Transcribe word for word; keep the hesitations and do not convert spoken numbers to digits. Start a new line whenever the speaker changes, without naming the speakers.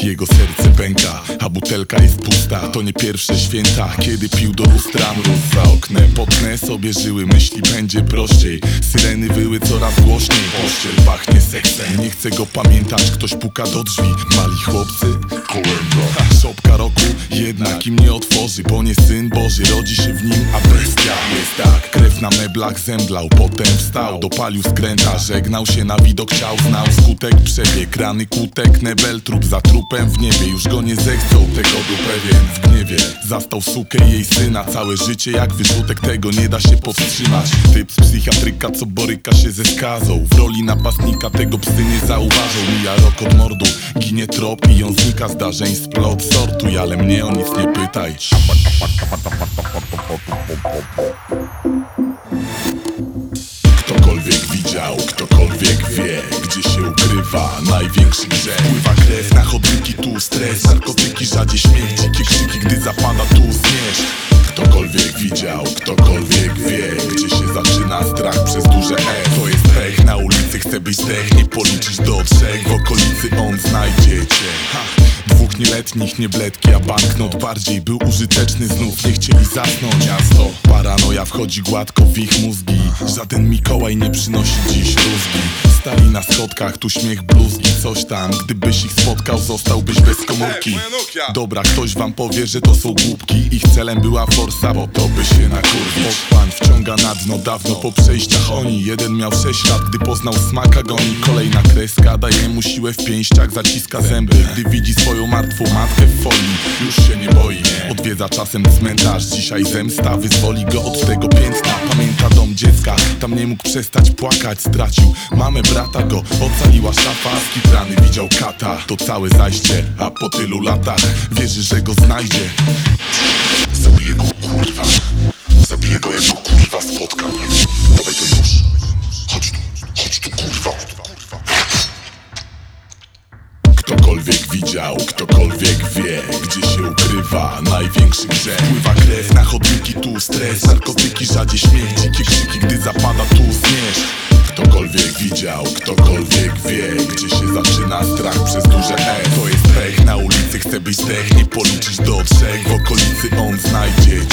Jego serce pęka, a butelka jest pusta. To nie pierwsze święta, kiedy pił do lustra. Mróz za oknem, potnę sobie żyły, myśli będzie prościej. Syreny wyły coraz głośniej, pościel pachnie seksem. Nie chcę go pamiętać, ktoś puka do drzwi. Mali chłopcy, kolęda, szopka roku. Jednak im nie otworzy, bo nie Syn Boży rodzi się w nim, a bestia jest tak. Krew na meblach zemdlał, potem wstał, dopalił skręta, żegnał się na widok ciał. Znał skutek, przebieg, rany kutek, nebel, trup za trupem w niebie. Już go nie zechcą, tego był pewien. W gniewie zastał sukę i jej syna. Całe życie jak wyrzutek, tego nie da się powstrzymać. Typ z psychiatryka, co boryka się ze skazą. W roli napastnika tego psy nie zauważą. Mija rok od mordu, ginie trop i on znika. Zdarzeń splot, sortuj, ale mnie o nic nie pytaj. Ktokolwiek widział, ktokolwiek wie, gdzie się ukrywa największy grzech. Pływa krew na chodniki, tu stres, narkotyki, rzadzie śmiech, dzikie krzyki, gdy zapada tu zmierzch. Ktokolwiek widział, ktokolwiek wie, gdzie się zaczyna strach przez duże E. To jest pech, na ulicy chce być tech, nie policzyć do trzech. W okolicy on znajdzie cię. Ha. Dwóch nieletnich, nie bledki, a banknot bardziej był użyteczny. Znów nie chcieli zasnąć. Miasto, paranoja wchodzi gładko w ich mózgi. Żaden Mikołaj nie przynosi dziś rózgi. Stali na schodkach, tu śmiech, bluzgi, coś tam. Gdybyś ich spotkał, zostałbyś bez komórki. Dobra, ktoś wam powie, że to są głupki. Ich celem była forsa, bo to by się nakurwić. Pan wciąga na dno dawno po przejściach oni. Jeden miał sześć lat, gdy poznał smak agonii. Kolejna kreska daje mu siłę w pięściach, zaciska zęby, gdy widzi swoją martwą matkę w folii. Już się nie boi, odwiedza czasem cmentarz. Dzisiaj zemsta wyzwoli go od tego piętna. Pamięta dom dziecka, tam nie mógł przestać płakać. Stracił mamę, brata, go ocaliła szafa. Z kitrany widział kata, to całe zajście. A po tylu latach wierzy, że go znajdzie. Zabiję go, kurwa. Zabiję go, jak go kurwa spotkam. Dawaj to już. Chodź tu, chodź tu, kurwa. Ktokolwiek widział, ktokolwiek wie, gdzie się ukrywa największy grzech. Pływa krew na chodniki, tu stres, narkotyki, rzadzie śmiech, dzikie krzyki, gdy zapada tu zmierzch. Ktokolwiek widział, ktokolwiek wie, gdzie się zaczyna strach przez duże E. To jest pech, na ulicy chce być tech, nie policzyć do trzech. W okolicy on znajdzie